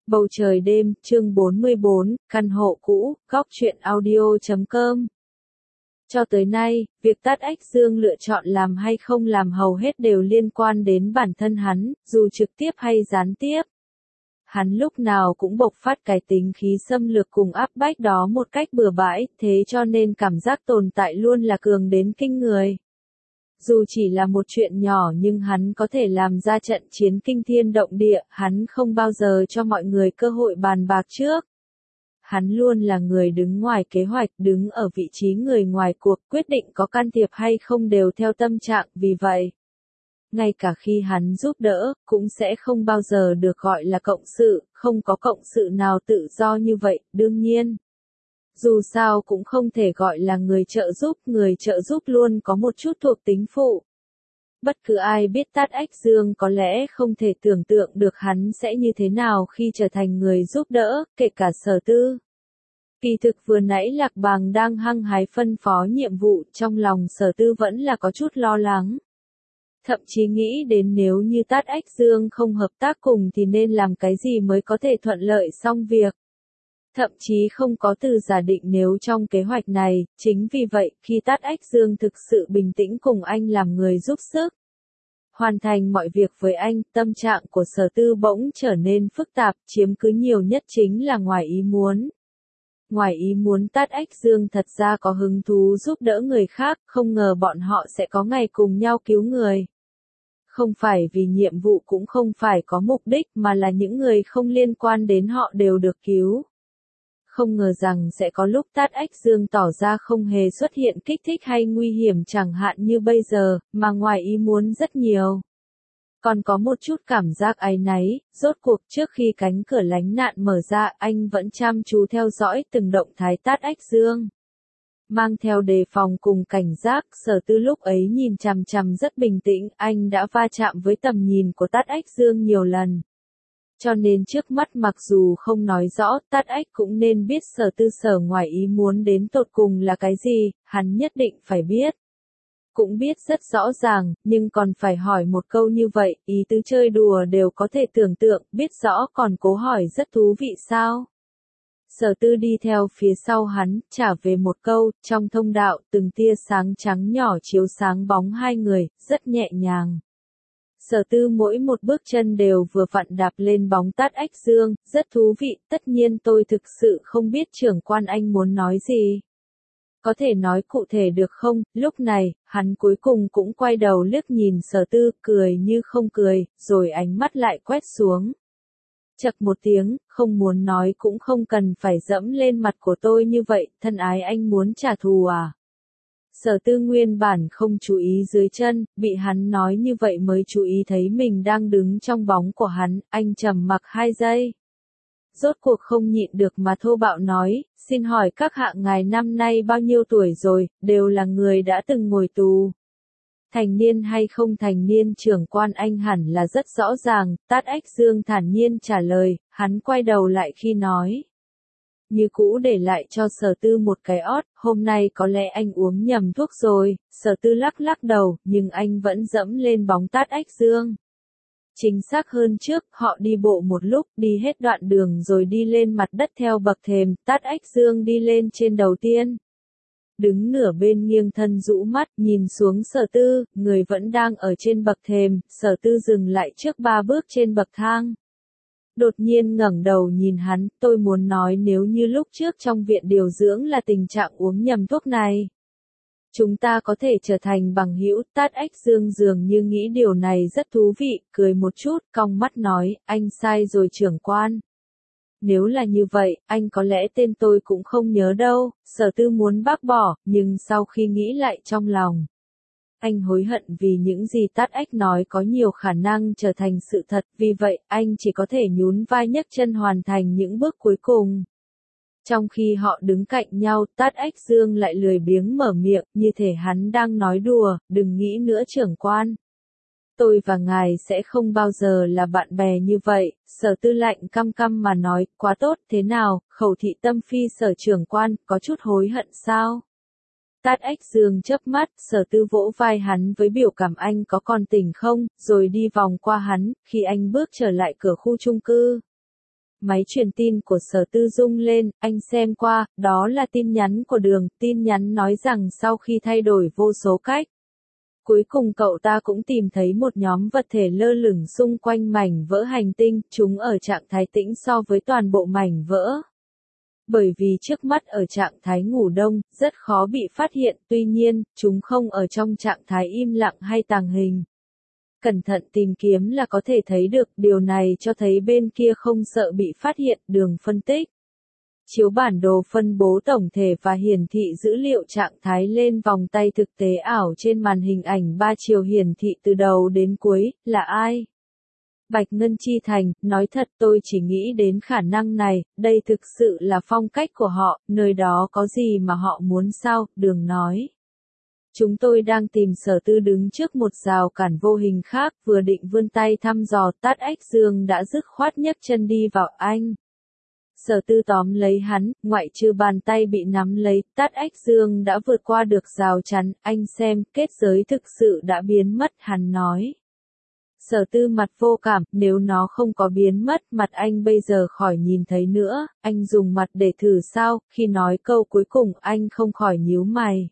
Bầu trời đêm, chương 44, căn hộ cũ, góc truyện audio.com. Cho tới nay, việc Tát Ách Dương lựa chọn làm hay không làm hầu hết đều liên quan đến bản thân hắn, dù trực tiếp hay gián tiếp. Hắn lúc nào cũng bộc phát cái tính khí xâm lược cùng áp bách đó một cách bừa bãi, thế cho nên cảm giác tồn tại luôn là cường đến kinh người. Dù chỉ là một chuyện nhỏ nhưng hắn có thể làm ra trận chiến kinh thiên động địa, hắn không bao giờ cho mọi người cơ hội bàn bạc trước. Hắn luôn là người đứng ngoài kế hoạch, đứng ở vị trí người ngoài cuộc, quyết định có can thiệp hay không đều theo tâm trạng, vì vậy, ngay cả khi hắn giúp đỡ, cũng sẽ không bao giờ được gọi là cộng sự, không có cộng sự nào tự do như vậy, đương nhiên. Dù sao cũng không thể gọi là người trợ giúp luôn có một chút thuộc tính phụ. Bất cứ ai biết Tát Ách Dương có lẽ không thể tưởng tượng được hắn sẽ như thế nào khi trở thành người giúp đỡ, kể cả Sở Tư. Kỳ thực vừa nãy Lạc Bàng đang hăng hái phân phó nhiệm vụ, trong lòng Sở Tư vẫn là có chút lo lắng. Thậm chí nghĩ đến nếu như Tát Ách Dương không hợp tác cùng thì nên làm cái gì mới có thể thuận lợi xong việc. Thậm chí không có từ giả định nếu trong kế hoạch này, chính vì vậy, khi Tát Ách Dương thực sự bình tĩnh cùng anh làm người giúp sức, hoàn thành mọi việc với anh, tâm trạng của Sở Tư bỗng trở nên phức tạp, chiếm cứ nhiều nhất chính là ngoài ý muốn. Ngoài ý muốn Tát Ách Dương thật ra có hứng thú giúp đỡ người khác, không ngờ bọn họ sẽ có ngày cùng nhau cứu người. Không phải vì nhiệm vụ cũng không phải có mục đích mà là những người không liên quan đến họ đều được cứu. Không ngờ rằng sẽ có lúc Tát Ách Dương tỏ ra không hề xuất hiện kích thích hay nguy hiểm chẳng hạn như bây giờ, mà ngoài ý muốn rất nhiều. Còn có một chút cảm giác áy náy, rốt cuộc trước khi cánh cửa lánh nạn mở ra anh vẫn chăm chú theo dõi từng động thái Tát Ách Dương. Mang theo đề phòng cùng cảnh giác, Sở Tư lúc ấy nhìn chằm chằm rất bình tĩnh, anh đã va chạm với tầm nhìn của Tát Ách Dương nhiều lần. Cho nên trước mắt mặc dù không nói rõ, Tát Ách cũng nên biết Sở Tư sở ngoài ý muốn đến tột cùng là cái gì, hắn nhất định phải biết. Cũng biết rất rõ ràng, nhưng còn phải hỏi một câu như vậy, ý tứ chơi đùa đều có thể tưởng tượng, biết rõ còn cố hỏi rất thú vị sao. Sở Tư đi theo phía sau hắn, trả về một câu, trong thông đạo, từng tia sáng trắng nhỏ chiếu sáng bóng hai người, rất nhẹ nhàng. Sở Tư mỗi một bước chân đều vừa vặn đạp lên bóng Tát Ách Dương, rất thú vị, tất nhiên tôi thực sự không biết trưởng quan anh muốn nói gì. Có thể nói cụ thể được không? Lúc này, hắn cuối cùng cũng quay đầu liếc nhìn Sở Tư, cười như không cười, rồi ánh mắt lại quét xuống. Chậc một tiếng, không muốn nói cũng không cần phải dẫm lên mặt của tôi như vậy, thân ái anh muốn trả thù à? Sở Tư nguyên bản không chú ý dưới chân, bị hắn nói như vậy mới chú ý thấy mình đang đứng trong bóng của hắn, anh trầm mặc 2 giây. Rốt cuộc không nhịn được mà thô bạo nói, xin hỏi các hạ ngài năm nay bao nhiêu tuổi rồi, đều là người đã từng ngồi tù. Thành niên hay không thành niên trưởng quan anh hẳn là rất rõ ràng, Tát Ách Dương thản nhiên trả lời, hắn quay đầu lại khi nói. Như cũ để lại cho Sở Tư một cái ót, hôm nay có lẽ anh uống nhầm thuốc rồi, Sở Tư lắc lắc đầu, nhưng anh vẫn dẫm lên bóng Tát Ách Dương. Chính xác hơn trước, họ đi bộ một lúc, đi hết đoạn đường rồi đi lên mặt đất theo bậc thềm, Tát Ách Dương đi lên trên đầu tiên. Đứng nửa bên nghiêng thân rũ mắt, nhìn xuống Sở Tư, người vẫn đang ở trên bậc thềm, Sở Tư dừng lại trước 3 bước trên bậc thang. Đột nhiên ngẩng đầu nhìn hắn, tôi muốn nói nếu như lúc trước trong viện điều dưỡng là tình trạng uống nhầm thuốc này. Chúng ta có thể trở thành bằng hữu, Tát Ách Dương dường như nghĩ điều này rất thú vị, cười một chút, cong mắt nói, anh sai rồi trưởng quan. Nếu là như vậy, anh có lẽ tên tôi cũng không nhớ đâu, Sở Tư muốn bác bỏ, nhưng sau khi nghĩ lại trong lòng. Anh hối hận vì những gì Tát Ách nói có nhiều khả năng trở thành sự thật, vì vậy, anh chỉ có thể nhún vai nhấc chân hoàn thành những bước cuối cùng. Trong khi họ đứng cạnh nhau, Tát Ách Dương lại lười biếng mở miệng, như thể hắn đang nói đùa, đừng nghĩ nữa trưởng quan. Tôi và ngài sẽ không bao giờ là bạn bè như vậy, Sở Tư lạnh căm căm mà nói, quá tốt, thế nào, khẩu thị tâm phi Sở trưởng quan, có chút hối hận sao? Tát Ách Dương chớp mắt, Sở Tư vỗ vai hắn với biểu cảm anh có còn tỉnh không, rồi đi vòng qua hắn, khi anh bước trở lại cửa khu chung cư. Máy truyền tin của Sở Tư rung lên, anh xem qua, đó là tin nhắn của Đường, tin nhắn nói rằng sau khi thay đổi vô số cách. Cuối cùng cậu ta cũng tìm thấy một nhóm vật thể lơ lửng xung quanh mảnh vỡ hành tinh, chúng ở trạng thái tĩnh so với toàn bộ mảnh vỡ. Bởi vì trước mắt ở trạng thái ngủ đông, rất khó bị phát hiện, tuy nhiên, chúng không ở trong trạng thái im lặng hay tàng hình. Cẩn thận tìm kiếm là có thể thấy được, điều này cho thấy bên kia không sợ bị phát hiện, Đường phân tích. Chiếu bản đồ phân bố tổng thể và hiển thị dữ liệu trạng thái lên vòng tay thực tế ảo trên màn hình ảnh 3 chiều hiển thị từ đầu đến cuối, là ai? Bạch Ngân Chi Thành, nói thật tôi chỉ nghĩ đến khả năng này, đây thực sự là phong cách của họ, nơi đó có gì mà họ muốn sao, Đường nói. Chúng tôi đang tìm Sở Tư đứng trước một rào cản vô hình khác, vừa định vươn tay thăm dò, Tát Ách Dương đã dứt khoát nhấc chân đi vào anh. Sở Tư tóm lấy hắn, ngoại trừ bàn tay bị nắm lấy, Tát Ách Dương đã vượt qua được rào chắn, anh xem, kết giới thực sự đã biến mất, hắn nói. Sở Tư mặt vô cảm, nếu nó không có biến mất, mặt anh bây giờ khỏi nhìn thấy nữa, anh dùng mặt để thử sao, khi nói câu cuối cùng anh không khỏi nhíu mày.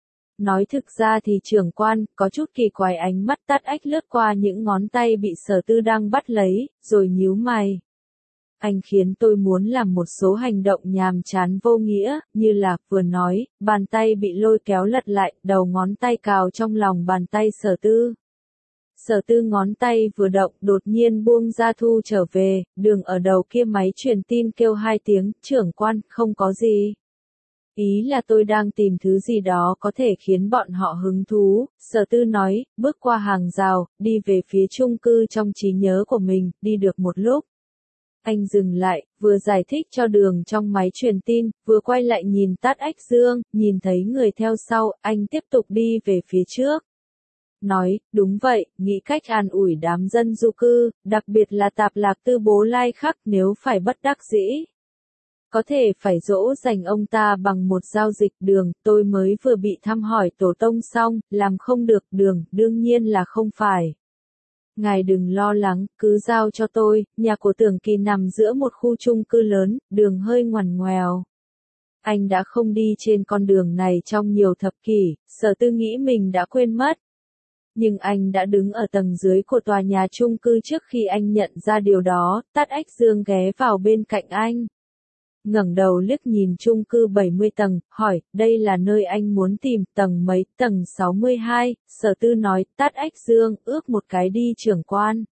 Nói thực ra thì trưởng quan, có chút kỳ quái ánh mắt Tát Ách lướt qua những ngón tay bị Sở Tư đang bắt lấy, rồi nhíu mày. Anh khiến tôi muốn làm một số hành động nhàm chán vô nghĩa, như là, vừa nói, bàn tay bị lôi kéo lật lại, đầu ngón tay cào trong lòng bàn tay Sở Tư. Sở Tư ngón tay vừa động, đột nhiên buông ra thu trở về, Đường ở đầu kia máy truyền tin kêu 2 tiếng, trưởng quan, không có gì. Ý là tôi đang tìm thứ gì đó có thể khiến bọn họ hứng thú, Sở Tư nói, bước qua hàng rào, đi về phía chung cư trong trí nhớ của mình, đi được một lúc. Anh dừng lại, vừa giải thích cho Đường trong máy truyền tin, vừa quay lại nhìn Tát Ách Dương, nhìn thấy người theo sau, anh tiếp tục đi về phía trước. Nói, đúng vậy, nghĩ cách an ủi đám dân du cư, đặc biệt là Tạp Lạc Tư Bố Lai Khắc nếu phải bất đắc dĩ. Có thể phải dỗ dành ông ta bằng một giao dịch. Đường, tôi mới vừa bị thăm hỏi tổ tông xong, làm không được. Đường, đương nhiên là không phải. Ngài đừng lo lắng, cứ giao cho tôi, nhà của Tưởng Kỳ nằm giữa một khu chung cư lớn, Đường hơi ngoằn ngoèo. Anh đã không đi trên con đường này trong nhiều thập kỷ, Sở Tư nghĩ mình đã quên mất. Nhưng anh đã đứng ở tầng dưới của tòa nhà chung cư trước khi anh nhận ra điều đó, Tát Ách Dương ghé vào bên cạnh anh. Ngẩng đầu liếc nhìn chung cư 70 tầng, hỏi, đây là nơi anh muốn tìm, tầng mấy, tầng 62, Sở Tư nói, Tát Ách Dương, ước một cái đi trưởng quan.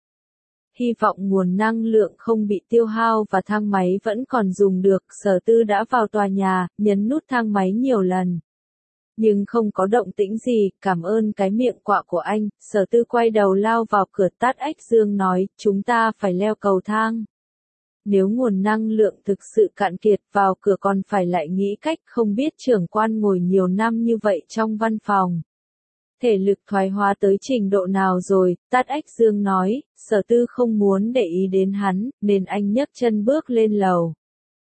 Hy vọng nguồn năng lượng không bị tiêu hao và thang máy vẫn còn dùng được, Sở Tư đã vào tòa nhà, nhấn nút thang máy nhiều lần. Nhưng không có động tĩnh gì, cảm ơn cái miệng quạ của anh, Sở Tư quay đầu lao vào cửa. Tát Ách Dương nói, chúng ta phải leo cầu thang. Nếu nguồn năng lượng thực sự cạn kiệt vào cửa còn phải lại nghĩ cách, không biết trưởng quan ngồi nhiều năm như vậy trong văn phòng. Thể lực thoái hóa tới trình độ nào rồi, Tát Ách Dương nói, Sở Tư không muốn để ý đến hắn, nên anh nhấc chân bước lên lầu.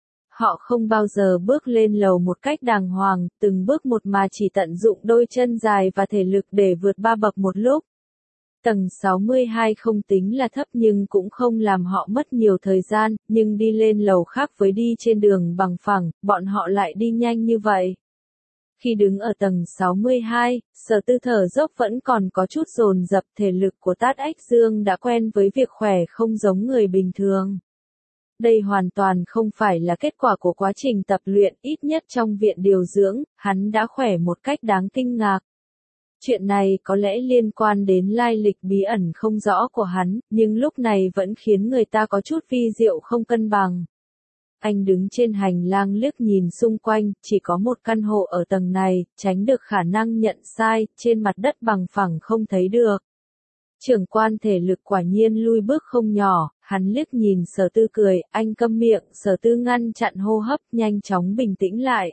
Họ không bao giờ bước lên lầu một cách đàng hoàng, từng bước một mà chỉ tận dụng đôi chân dài và thể lực để vượt 3 bậc một lúc. Tầng 62 không tính là thấp nhưng cũng không làm họ mất nhiều thời gian, nhưng đi lên lầu khác với đi trên đường bằng phẳng, bọn họ lại đi nhanh như vậy. Khi đứng ở tầng 62, Sở Tư thở dốc vẫn còn có chút dồn dập, thể lực của Tát Ách Dương đã quen với việc khỏe không giống người bình thường. Đây hoàn toàn không phải là kết quả của quá trình tập luyện, ít nhất trong viện điều dưỡng, hắn đã khỏe một cách đáng kinh ngạc. Chuyện này có lẽ liên quan đến lai lịch bí ẩn không rõ của hắn, nhưng lúc này vẫn khiến người ta có chút vi diệu không cân bằng. Anh đứng trên hành lang liếc nhìn xung quanh, chỉ có một căn hộ ở tầng này, tránh được khả năng nhận sai, trên mặt đất bằng phẳng không thấy được. Trưởng quan thể lực quả nhiên lui bước không nhỏ, hắn liếc nhìn Sở Tư cười, anh câm miệng, Sở Tư ngăn chặn hô hấp, nhanh chóng bình tĩnh lại.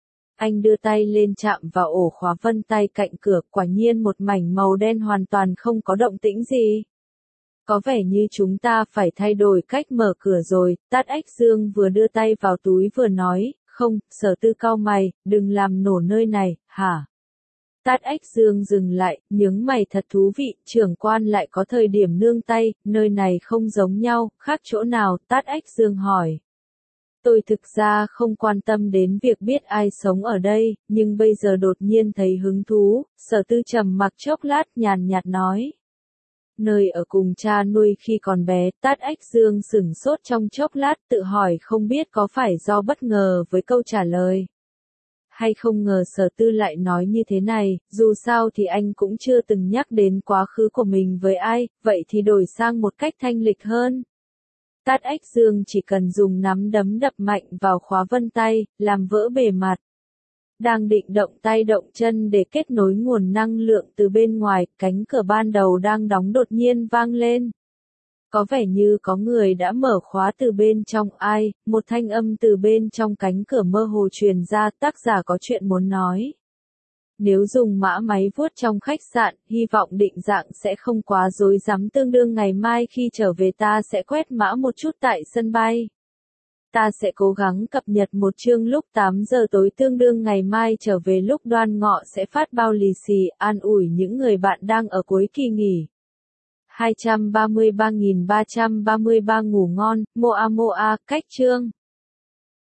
Anh đưa tay lên chạm vào ổ khóa vân tay cạnh cửa, quả nhiên một mảnh màu đen hoàn toàn không có động tĩnh gì. Có vẻ như chúng ta phải thay đổi cách mở cửa rồi, Tát Ách Dương vừa đưa tay vào túi vừa nói, không, Sở Tư cau mày, đừng làm nổ nơi này, hả? Tát Ách Dương dừng lại, nhướng mày thật thú vị, trưởng quan lại có thời điểm nương tay, nơi này không giống nhau, khác chỗ nào, Tát Ách Dương hỏi. Tôi thực ra không quan tâm đến việc biết ai sống ở đây, nhưng bây giờ đột nhiên thấy hứng thú, Sở Tư trầm mặc chốc lát nhàn nhạt nói. Nơi ở cùng cha nuôi khi còn bé, Tát Ách Dương sửng sốt trong chốc lát tự hỏi không biết có phải do bất ngờ với câu trả lời. Hay không ngờ Sở Tư lại nói như thế này, dù sao thì anh cũng chưa từng nhắc đến quá khứ của mình với ai, vậy thì đổi sang một cách thanh lịch hơn. Tát Ách Dương chỉ cần dùng nắm đấm đập mạnh vào khóa vân tay, làm vỡ bề mặt. Đang định động tay động chân để kết nối nguồn năng lượng từ bên ngoài, cánh cửa ban đầu đang đóng đột nhiên vang lên. Có vẻ như có người đã mở khóa từ bên trong ai, một thanh âm từ bên trong cánh cửa mơ hồ truyền ra, tác giả có chuyện muốn nói. Nếu dùng mã máy vuốt trong khách sạn, hy vọng định dạng sẽ không quá rối rắm, tương đương ngày mai khi trở về ta sẽ quét mã một chút tại sân bay. Ta sẽ cố gắng cập nhật một chương lúc 8 giờ tối, tương đương ngày mai trở về lúc Đoan Ngọ sẽ phát bao lì xì, an ủi những người bạn đang ở cuối kỳ nghỉ. 233.333 ngủ ngon, Moa Moa, cách chương.